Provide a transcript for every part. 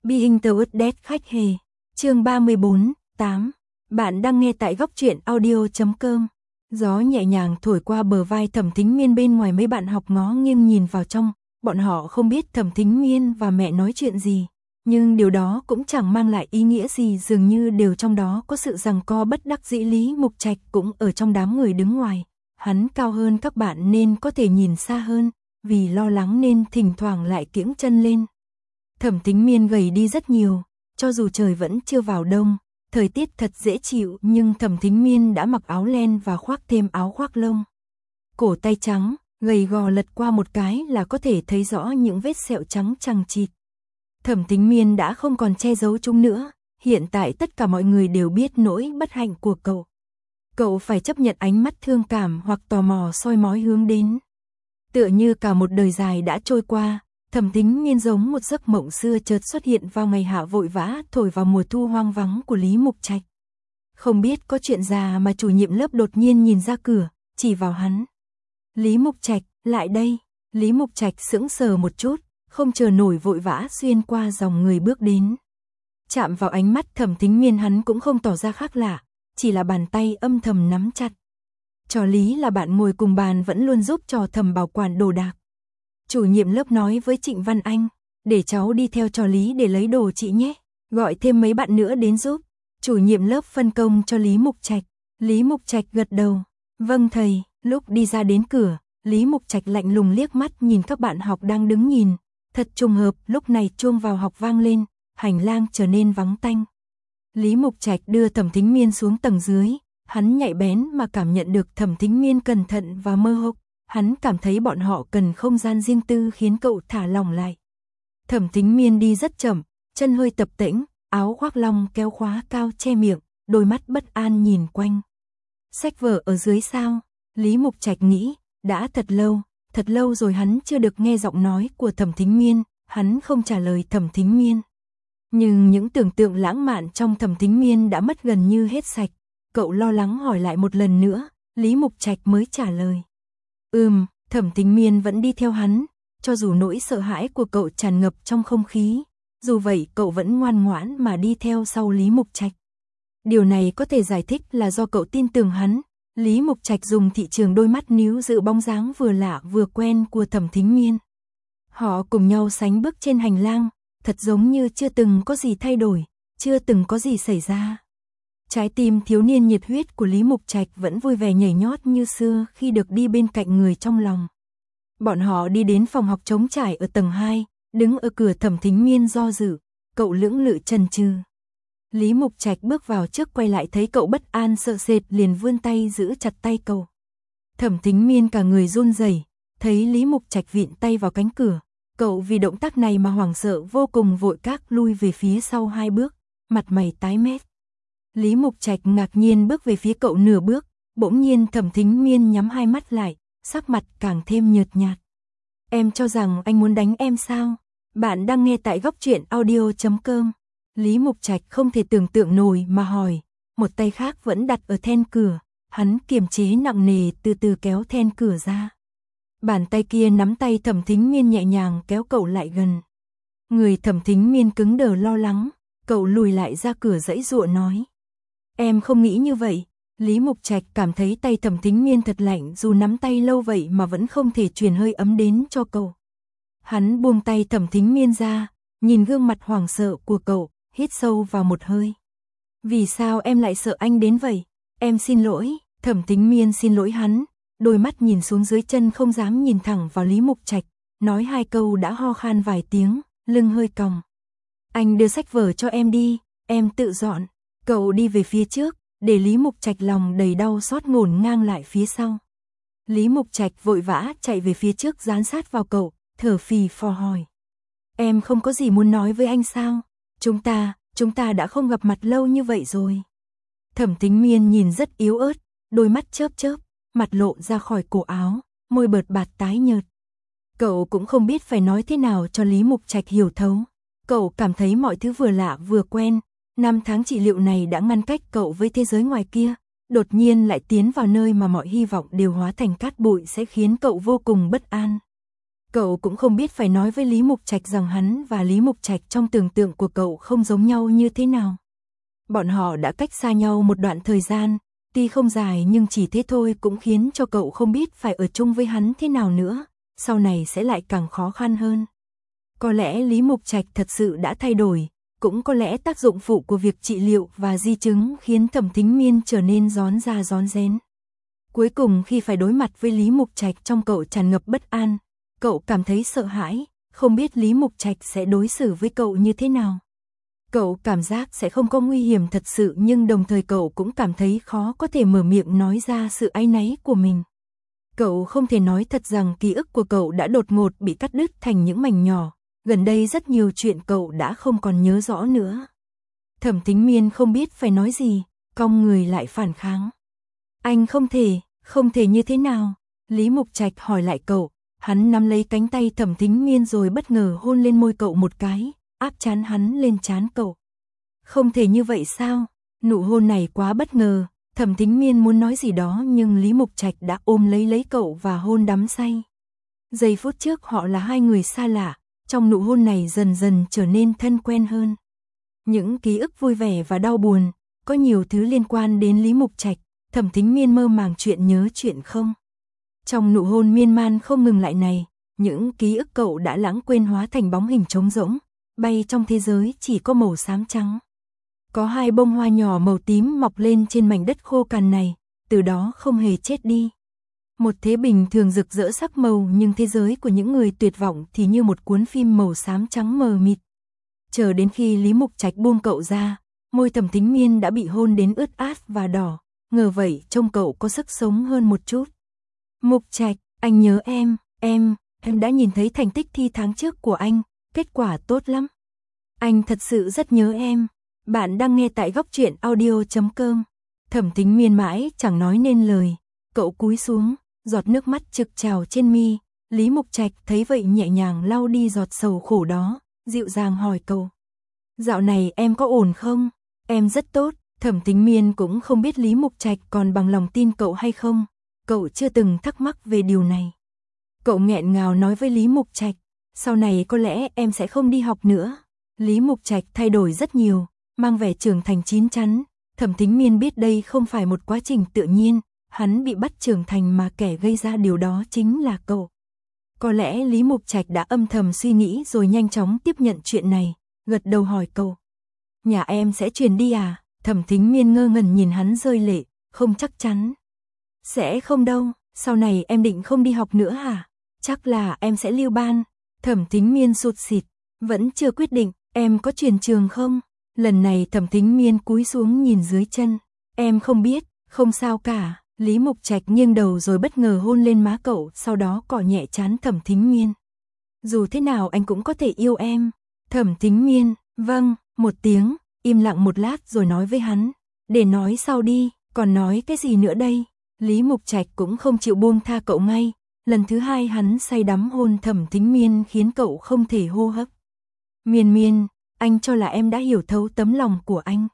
Being Towards Death khách hề. Chương 34, 8. Bạn đang nghe tại góc truyện audio.com. Gió nhẹ nhàng thổi qua bờ vai Thẩm Thính Miên, bên ngoài mấy bạn học ngó nghiêng nhìn vào trong, bọn họ không biết Thẩm Thính Miên và mẹ nói chuyện gì, nhưng điều đó cũng chẳng mang lại ý nghĩa gì, dường như đều trong đó có sự giằng co bất đắc dĩ. Lý Mục Trạch cũng ở trong đám người đứng ngoài, hắn cao hơn các bạn nên có thể nhìn xa hơn, vì lo lắng nên thỉnh thoảng lại kiễng chân lên. Thẩm Thính Miên gầy đi rất nhiều, cho dù trời vẫn chưa vào đông, thời tiết thật dễ chịu, nhưng Thẩm Thính Miên đã mặc áo len và khoác thêm áo khoác lông. Cổ tay trắng, gầy gò, lật qua một cái là có thể thấy rõ những vết sẹo trắng chằng chịt. Thẩm Thính Miên đã không còn che giấu chúng nữa, hiện tại tất cả mọi người đều biết nỗi bất hạnh của cậu. Cậu phải chấp nhận ánh mắt thương cảm hoặc tò mò soi mói hướng đến. Tựa như cả một đời dài đã trôi qua, Thẩm Thính Miên giống một giấc mộng xưa chợt xuất hiện vào ngày hạ vội vã thổi vào mùa thu hoang vắng của Lý Mục Trạch. Không biết có chuyện gì mà chủ nhiệm lớp đột nhiên nhìn ra cửa, chỉ vào hắn. Lý Mục Trạch, lại đây. Lý Mục Trạch sững sờ một chút, không chờ nổi vội vã xuyên qua dòng người bước đến. Chạm vào ánh mắt Thẩm Thính Miên, hắn cũng không tỏ ra khác lạ, chỉ là bàn tay âm thầm nắm chặt. Trò Lý là bạn ngồi cùng bàn vẫn luôn giúp trò Thẩm bảo quản đồ đạc. Chủ nhiệm lớp nói với Trịnh Văn Anh, để cháu đi theo trò Lý để lấy đồ chị nhé, gọi thêm mấy bạn nữa đến giúp. Chủ nhiệm lớp phân công cho Lý Mục Trạch. Lý Mục Trạch gật đầu, vâng thầy. Lúc đi ra đến cửa, Lý Mục Trạch lạnh lùng liếc mắt nhìn các bạn học đang đứng nhìn. Thật trùng hợp, lúc này chuông vào học vang lên, hành lang trở nên vắng tanh. Lý Mục Trạch đưa Thẩm Thính Miên xuống tầng dưới, hắn nhạy bén mà cảm nhận được Thẩm Thính Miên cẩn thận và mơ hồ. Hắn cảm thấy bọn họ cần không gian riêng tư, khiến cậu thả lỏng lại. Thẩm Thính Miên đi rất chậm, chân hơi tập tễnh, áo khoác lông kéo khóa cao che miệng, đôi mắt bất an nhìn quanh. Sách vở ở dưới sao? Lý Mục Trạch nghĩ, đã thật lâu rồi hắn chưa được nghe giọng nói của Thẩm Thính Miên, hắn không trả lời Thẩm Thính Miên. Nhưng những tưởng tượng lãng mạn trong Thẩm Thính Miên đã mất gần như hết sạch, cậu lo lắng hỏi lại một lần nữa, Lý Mục Trạch mới trả lời. Thẩm Thính Miên vẫn đi theo hắn, cho dù nỗi sợ hãi của cậu tràn ngập trong không khí, dù vậy cậu vẫn ngoan ngoãn mà đi theo sau Lý Mục Trạch. Điều này có thể giải thích là do cậu tin tưởng hắn. Lý Mục Trạch dùng thị trường đôi mắt níu giữ bóng dáng vừa lạ vừa quen của Thẩm Thính Miên. Họ cùng nhau sánh bước trên hành lang, thật giống như chưa từng có gì thay đổi, chưa từng có gì xảy ra. Trái tim thiếu niên nhiệt huyết của Lý Mục Trạch vẫn vui vẻ nhảy nhót như xưa khi được đi bên cạnh người trong lòng. Bọn họ đi đến phòng học trống trải ở tầng 2, đứng ở cửa. Thẩm Thính Miên do dự, cậu lưỡng lự chần chừ. Lý Mục Trạch bước vào trước, quay lại thấy cậu bất an sợ sệt, liền vươn tay giữ chặt tay cậu. Thẩm Thính Miên cả người run rẩy, thấy Lý Mục Trạch vịn tay vào cánh cửa, cậu vì động tác này mà hoảng sợ vô cùng, vội các lui về phía sau 2 bước, mặt mày tái mét. Lý Mục Trạch ngạc nhiên bước về phía cậu nửa bước, bỗng nhiên Thẩm Thính Miên nhắm 2 mắt lại, sắc mặt càng thêm nhợt nhạt. Em cho rằng anh muốn đánh em sao? Bạn đang nghe tại góc truyện audio.com. Lý Mục Trạch không thể tưởng tượng nổi mà hỏi, một tay khác vẫn đặt ở then cửa, hắn kiềm chế nặng nề từ từ kéo then cửa ra. Bàn tay kia nắm tay Thẩm Thính Miên nhẹ nhàng kéo cậu lại gần. Người Thẩm Thính Miên cứng đờ lo lắng, cậu lùi lại ra cửa giãy giụa nói. Em không nghĩ như vậy. Lý Mục Trạch cảm thấy tay Thẩm Thính Miên thật lạnh, dù nắm tay lâu vậy mà vẫn không thể truyền hơi ấm đến cho cậu. Hắn buông tay Thẩm Thính Miên ra, nhìn gương mặt hoảng sợ của cậu, hít sâu vào một hơi. Vì sao em lại sợ anh đến vậy? Em xin lỗi. Thẩm Thính Miên xin lỗi hắn, đôi mắt nhìn xuống dưới chân không dám nhìn thẳng vào Lý Mục Trạch, nói 2 câu đã ho khan vài tiếng, lưng hơi còng. Anh đưa sách vở cho em đi, em tự dọn. Cậu đi về phía trước, để Lý Mục Trạch lòng đầy đau xót ngổn ngang lại phía sau. Lý Mục Trạch vội vã chạy về phía trước, dán sát vào cậu, thở phì phò hỏi. Em không có gì muốn nói với anh sao? Chúng ta đã không gặp mặt lâu như vậy rồi. Thẩm Thính Miên nhìn rất yếu ớt, đôi mắt chớp chớp, mặt lộ ra khỏi cổ áo, môi bợt bạt tái nhợt. Cậu cũng không biết phải nói thế nào cho Lý Mục Trạch hiểu thấu. Cậu cảm thấy mọi thứ vừa lạ vừa quen. 5 tháng trị liệu này đã ngăn cách cậu với thế giới ngoài kia, đột nhiên lại tiến vào nơi mà mọi hy vọng đều hóa thành cát bụi sẽ khiến cậu vô cùng bất an. Cậu cũng không biết phải nói với Lý Mục Trạch rằng hắn và Lý Mục Trạch trong tưởng tượng của cậu không giống nhau như thế nào. Bọn họ đã cách xa nhau một đoạn thời gian, tuy không dài nhưng chỉ thế thôi cũng khiến cho cậu không biết phải ở chung với hắn thế nào nữa, sau này sẽ lại càng khó khăn hơn. Có lẽ Lý Mục Trạch thật sự đã thay đổi, cũng có lẽ tác dụng phụ của việc trị liệu và di chứng khiến Thẩm Thính Miên trở nên rón ra rón rén. Cuối cùng khi phải đối mặt với Lý Mục Trạch trong cậu tràn ngập bất an, cậu cảm thấy sợ hãi, không biết Lý Mục Trạch sẽ đối xử với cậu như thế nào. Cậu cảm giác sẽ không có nguy hiểm thật sự nhưng đồng thời cậu cũng cảm thấy khó có thể mở miệng nói ra sự áy náy của mình. Cậu không thể nói thật rằng ký ức của cậu đã đột ngột bị cắt đứt thành những mảnh nhỏ, gần đây rất nhiều chuyện cậu đã không còn nhớ rõ nữa. Thẩm Thính Miên không biết phải nói gì, cong người lại phản kháng. Anh không thể như thế nào? Lý Mục Trạch hỏi lại cậu, hắn nắm lấy cánh tay Thẩm Thính Miên rồi bất ngờ hôn lên môi cậu một cái, áp trán hắn lên trán cậu. Không thể như vậy sao? Nụ hôn này quá bất ngờ, Thẩm Thính Miên muốn nói gì đó nhưng Lý Mục Trạch đã ôm lấy cậu và hôn đắm say. Giây phút trước họ là hai người xa lạ, trong nụ hôn này dần dần trở nên thân quen hơn. Những ký ức vui vẻ và đau buồn, có nhiều thứ liên quan đến Lý Mục Trạch, Thẩm Thính Miên mơ màng chuyện nhớ chuyện không. Trong nụ hôn miên man không ngừng lại này, những ký ức cậu đã lãng quên hóa thành bóng hình trống rỗng, bay trong thế giới chỉ có màu xám trắng. Có hai bông hoa nhỏ màu tím mọc lên trên mảnh đất khô cằn này, từ đó không hề chết đi. Một thế bình thường rực rỡ sắc màu nhưng thế giới của những người tuyệt vọng thì như một cuốn phim màu xám trắng mờ mịt. Chờ đến khi Lý Mục Trạch buông cậu ra, môi Thẩm Thính Miên đã bị hôn đến ướt át và đỏ, ngờ vậy trông cậu có sức sống hơn một chút. Mục Trạch, anh nhớ em đã nhìn thấy thành tích thi tháng trước của anh, kết quả tốt lắm. Anh thật sự rất nhớ em. Bạn đang nghe tại góc truyện audio.com. Thẩm Thính Miên mãi chẳng nói nên lời, cậu cúi xuống, giọt nước mắt trực trào trên mi. Lý Mục Trạch thấy vậy nhẹ nhàng lau đi giọt sầu khổ đó, dịu dàng hỏi cậu. Dạo này em có ổn không? Em rất tốt. Thẩm Thính Miên cũng không biết Lý Mục Trạch còn bằng lòng tin cậu hay không, cậu chưa từng thắc mắc về điều này. Cậu nghẹn ngào nói với Lý Mục Trạch, sau này có lẽ em sẽ không đi học nữa. Lý Mục Trạch thay đổi rất nhiều, mang vẻ trưởng thành chín chắn. Thẩm Thính Miên biết đây không phải một quá trình tự nhiên, hắn bị bắt trưởng thành mà kẻ gây ra điều đó chính là cậu. Có lẽ Lý Mục Trạch đã âm thầm suy nghĩ rồi nhanh chóng tiếp nhận chuyện này, gật đầu hỏi cậu. Nhà em sẽ chuyển đi à? Thẩm Thính Miên ngơ ngẩn nhìn hắn rơi lệ, không chắc chắn. Sẽ không đâu, sau này em định không đi học nữa hả? Chắc là em sẽ lưu ban. Thẩm Thính Miên sụt sịt, vẫn chưa quyết định, em có chuyển trường không? Lần này Thẩm Thính Miên cúi xuống nhìn dưới chân. Em không biết, không sao cả. Lý Mục Trạch nghiêng đầu rồi bất ngờ hôn lên má cậu, sau đó cọ nhẹ trán Thẩm Thính Miên. Dù thế nào anh cũng có thể yêu em. Thẩm Thính Miên, vâng, một tiếng, im lặng một lát rồi nói với hắn. Để nói sau đi, còn nói cái gì nữa đây? Lý Mục Trạch cũng không chịu buông tha cậu ngay. Lần thứ hai hắn say đắm hôn Thẩm Thính Miên khiến cậu không thể hô hấp. Miên Miên, anh cho là em đã hiểu thấu tấm lòng của anh.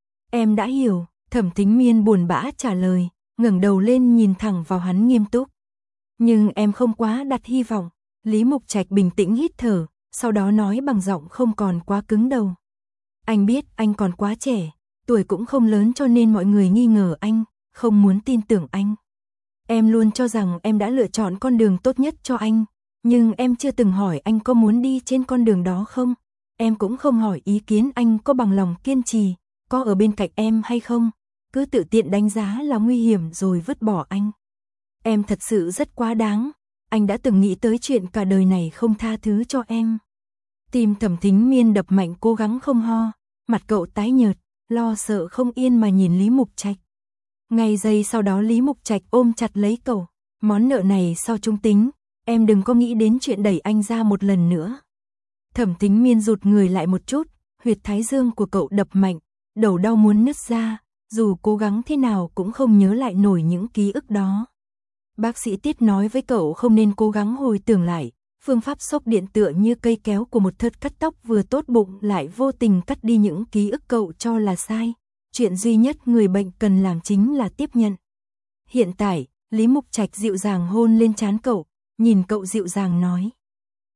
Em đã hiểu, Thẩm Thính Miên buồn bã trả lời, ngẩng đầu lên nhìn thẳng vào hắn nghiêm túc. Nhưng em không quá đặt hy vọng. Lý Mục Trạch bình tĩnh hít thở, sau đó nói bằng giọng không còn quá cứng đầu. Anh biết anh còn quá trẻ, tuổi cũng không lớn cho nên mọi người nghi ngờ anh, không muốn tin tưởng anh. Em luôn cho rằng em đã lựa chọn con đường tốt nhất cho anh, nhưng em chưa từng hỏi anh có muốn đi trên con đường đó không. Em cũng không hỏi ý kiến anh có bằng lòng kiên trì, có ở bên cạnh em hay không, cứ tự tiện đánh giá là nguy hiểm rồi vứt bỏ anh. Em thật sự rất quá đáng, anh đã từng nghĩ tới chuyện cả đời này không tha thứ cho em. Tim Thẩm Thính Miên đập mạnh cố gắng không ho, mặt cậu tái nhợt, lo sợ không yên mà nhìn Lý Mục Trạch. Ngay giây sau đó Lý Mục Trạch ôm chặt lấy cậu, món nợ này sau chúng tính, em đừng có nghĩ đến chuyện đẩy anh ra một lần nữa. Thẩm Thính Miên rụt người lại một chút, huyệt thái dương của cậu đập mạnh, đầu đau muốn nứt ra, dù cố gắng thế nào cũng không nhớ lại nổi những ký ức đó. Bác sĩ Tiết nói với cậu không nên cố gắng hồi tưởng lại, phương pháp xốc điện tựa như cây kéo của một thớt cắt tóc vừa tốt bụng lại vô tình cắt đi những ký ức cậu cho là sai. Chuyện duy nhất người bệnh cần làm chính là tiếp nhận. Hiện tại, Lý Mục Trạch dịu dàng hôn lên trán cậu, nhìn cậu dịu dàng nói.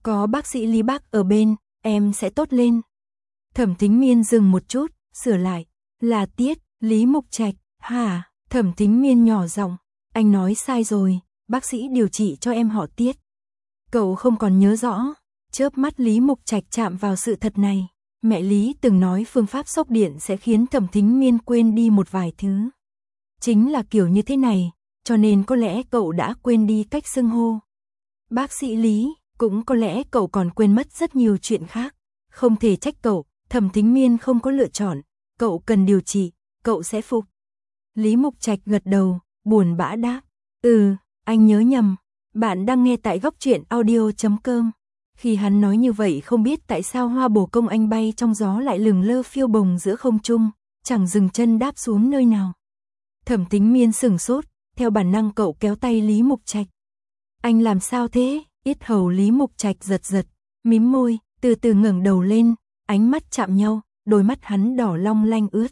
Có bác sĩ Lý bác ở bên, em sẽ tốt lên. Thẩm Thính Miên dừng một chút, sửa lại. Là Tiết, Lý Mục Trạch, hả? Thẩm Thính Miên nhỏ giọng, anh nói sai rồi, bác sĩ điều trị cho em họ Tiết. Cậu không còn nhớ rõ, chớp mắt Lý Mục Trạch chạm vào sự thật này. Mẹ Lý từng nói phương pháp sốc điện sẽ khiến Thẩm Thính Miên quên đi một vài thứ. Chính là kiểu như thế này, cho nên có lẽ cậu đã quên đi cách xưng hô. Bác sĩ Lý, cũng có lẽ cậu còn quên mất rất nhiều chuyện khác. Không thể trách cậu, Thẩm Thính Miên không có lựa chọn. Cậu cần điều trị, cậu sẽ phục. Lý Mục Trạch gật đầu, buồn bã đáp. Anh nhớ nhầm. Bạn đang nghe tại góc truyện audio.com. Khi hắn nói như vậy không biết tại sao hoa bồ công anh bay trong gió lại lừng lơ phiêu bồng giữa không trung, chẳng dừng chân đáp xuống nơi nào. Thẩm Thính Miên sửng sốt, theo bản năng cậu kéo tay Lý Mục Trạch. Anh làm sao thế? Yết hầu Lý Mục Trạch giật giật, mím môi, từ từ ngẩng đầu lên, ánh mắt chạm nhau, đôi mắt hắn đỏ long lanh ướt.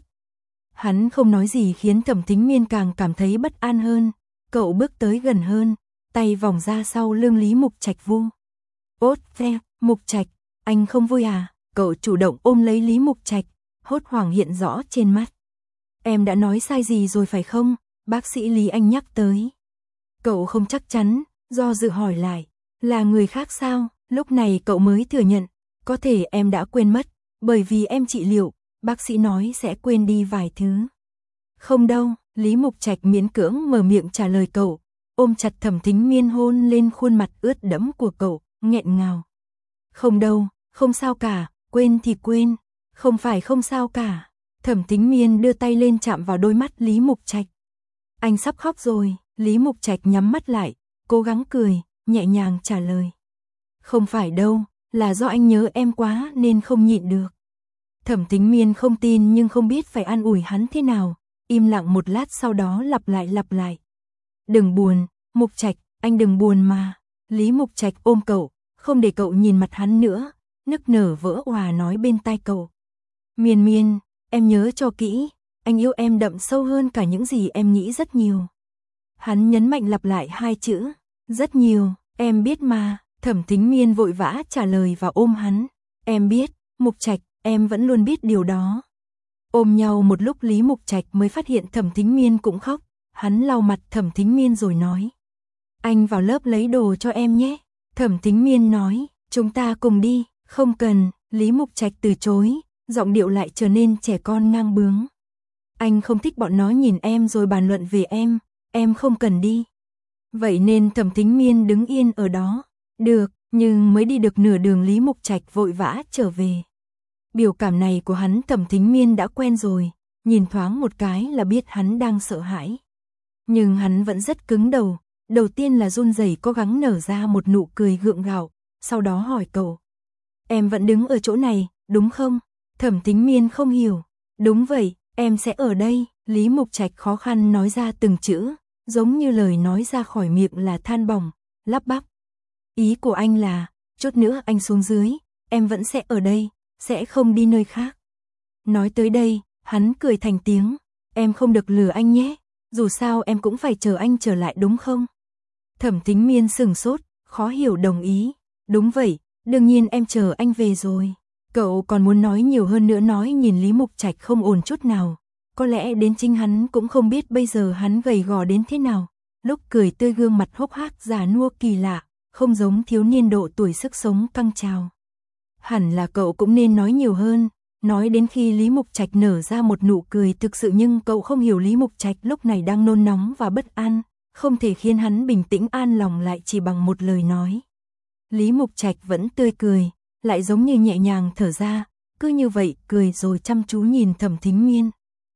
Hắn không nói gì khiến Thẩm Thính Miên càng cảm thấy bất an hơn. Cậu bước tới gần hơn, tay vòng ra sau lưng Lý Mục Trạch vu. Ốt ve, Mục Trạch, anh không vui à? Cậu chủ động ôm lấy Lý Mục Trạch, hốt hoảng hiện rõ trên mắt. Em đã nói sai gì rồi phải không? Bác sĩ Lý anh nhắc tới. Cậu không chắc chắn, do dự hỏi lại. Là người khác sao? Lúc này cậu mới thừa nhận. Có thể em đã quên mất, bởi vì em trị liệu, bác sĩ nói sẽ quên đi vài thứ. Không đâu, Lý Mục Trạch miễn cưỡng mở miệng trả lời cậu, ôm chặt Thẩm Thính Miên hôn lên khuôn mặt ướt đẫm của cậu, nghẹn ngào. Không đâu, không sao cả, quên thì quên, không phải không sao cả. Thẩm Thính Miên đưa tay lên chạm vào đôi mắt Lý Mục Trạch. Anh sắp khóc rồi, Lý Mục Trạch nhắm mắt lại, cố gắng cười, nhẹ nhàng trả lời. Không phải đâu, là do anh nhớ em quá nên không nhịn được. Thẩm Thính Miên không tin nhưng không biết phải an ủi hắn thế nào, im lặng một lát sau đó lặp lại. Đừng buồn, Mục Trạch, anh đừng buồn mà. Lý Mục Trạch ôm cậu, không để cậu nhìn mặt hắn nữa, nức nở vỡ òa nói bên tai cậu. Miên Miên, em nhớ cho kỹ, anh yêu em đậm sâu hơn cả những gì em nghĩ rất nhiều. Hắn nhấn mạnh lặp lại hai chữ, rất nhiều, em biết mà. Thẩm Thính Miên vội vã trả lời và ôm hắn. Em biết, Mục Trạch, em vẫn luôn biết điều đó. Ôm nhau một lúc Lý Mục Trạch mới phát hiện Thẩm Thính Miên cũng khóc. Hắn lau mặt Thẩm Thính Miên rồi nói. Anh vào lớp lấy đồ cho em nhé. Thẩm Thính Miên nói, chúng ta cùng đi. Không cần, Lý Mục Trạch từ chối, giọng điệu lại trở nên trẻ con ngang bướng. Anh không thích bọn nó nhìn em rồi bàn luận về em không cần đi. Vậy nên Thẩm Thính Miên đứng yên ở đó. Được, nhưng mới đi được nửa đường Lý Mục Trạch vội vã trở về. Biểu cảm này của hắn Thẩm Thính Miên đã quen rồi, nhìn thoáng một cái là biết hắn đang sợ hãi. Nhưng hắn vẫn rất cứng đầu, đầu tiên là run rẩy cố gắng nở ra một nụ cười gượng gạo, sau đó hỏi cậu. Em vẫn đứng ở chỗ này, đúng không? Thẩm Thính Miên không hiểu. Đúng vậy, em sẽ ở đây. Lý Mục Trạch khó khăn nói ra từng chữ, giống như lời nói ra khỏi miệng là than bỏng, lắp bắp. Ý của anh là, chút nữa anh xuống dưới, em vẫn sẽ ở đây, sẽ không đi nơi khác. Nói tới đây, hắn cười thành tiếng, em không được lừa anh nhé, dù sao em cũng phải chờ anh trở lại đúng không? Thẩm Thính Miên sửng sốt, khó hiểu đồng ý, đúng vậy, đương nhiên em chờ anh về rồi. Cậu còn muốn nói nhiều hơn nữa nói nhìn Lý Mục Trạch không ổn chút nào, có lẽ đến chính hắn cũng không biết bây giờ hắn gầy gò đến thế nào, lúc cười tươi gương mặt hốc hác già nua kỳ lạ. Không giống thiếu niên độ tuổi sức sống căng trào. Hẳn là cậu cũng nên nói nhiều hơn, nói đến khi Lý Mục Trạch nở ra một nụ cười thực sự nhưng cậu không hiểu Lý Mục Trạch lúc này đang nôn nóng và bất an, không thể khiến hắn bình tĩnh an lòng lại chỉ bằng một lời nói. Lý Mục Trạch vẫn tươi cười, lại giống như nhẹ nhàng thở ra, cứ như vậy cười rồi chăm chú nhìn Thẩm Thính Miên.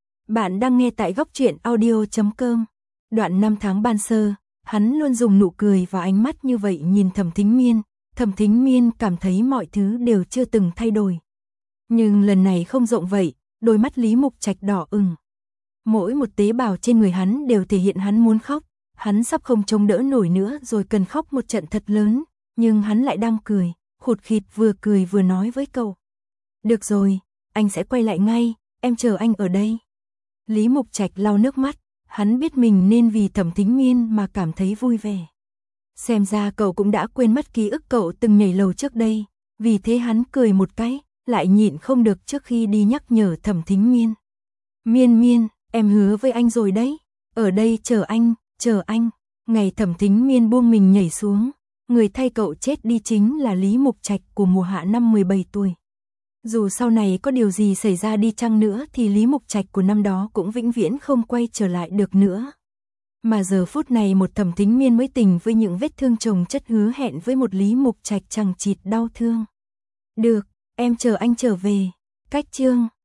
Bạn đang nghe tại góc truyện audio.com. Đoạn 5 tháng ban sơ. Hắn luôn dùng nụ cười và ánh mắt như vậy nhìn Thẩm Thính Miên. Thẩm Thính Miên cảm thấy mọi thứ đều chưa từng thay đổi. Nhưng lần này không rộng vậy, đôi mắt Lý Mục Trạch đỏ ửng. Mỗi một tế bào trên người hắn đều thể hiện hắn muốn khóc. Hắn sắp không chống đỡ nổi nữa rồi cần khóc một trận thật lớn. Nhưng hắn lại đang cười, khụt khịt vừa cười vừa nói với cậu. Được rồi, anh sẽ quay lại ngay, em chờ anh ở đây. Lý Mục Trạch lau nước mắt. Hắn biết mình nên vì Thẩm Thính Miên mà cảm thấy vui vẻ. Xem ra cậu cũng đã quên mất ký ức cậu từng nhảy lầu trước đây, vì thế hắn cười một cái, lại nhịn không được trước khi đi nhắc nhở Thẩm Thính Miên. Miên Miên, em hứa với anh rồi đấy, ở đây chờ anh. Ngày Thẩm Thính Miên buông mình nhảy xuống, người thay cậu chết đi chính là Lý Mục Trạch của mùa hạ năm 17 tuổi. Dù sau này có điều gì xảy ra đi chăng nữa thì Lý Mục Trạch của năm đó cũng vĩnh viễn không quay trở lại được nữa. Mà giờ phút này một Thẩm Thính Miên mới tình với những vết thương chồng chất hứa hẹn với một Lý Mục Trạch chằng chịt đau thương. Được, em chờ anh trở về. Cách chương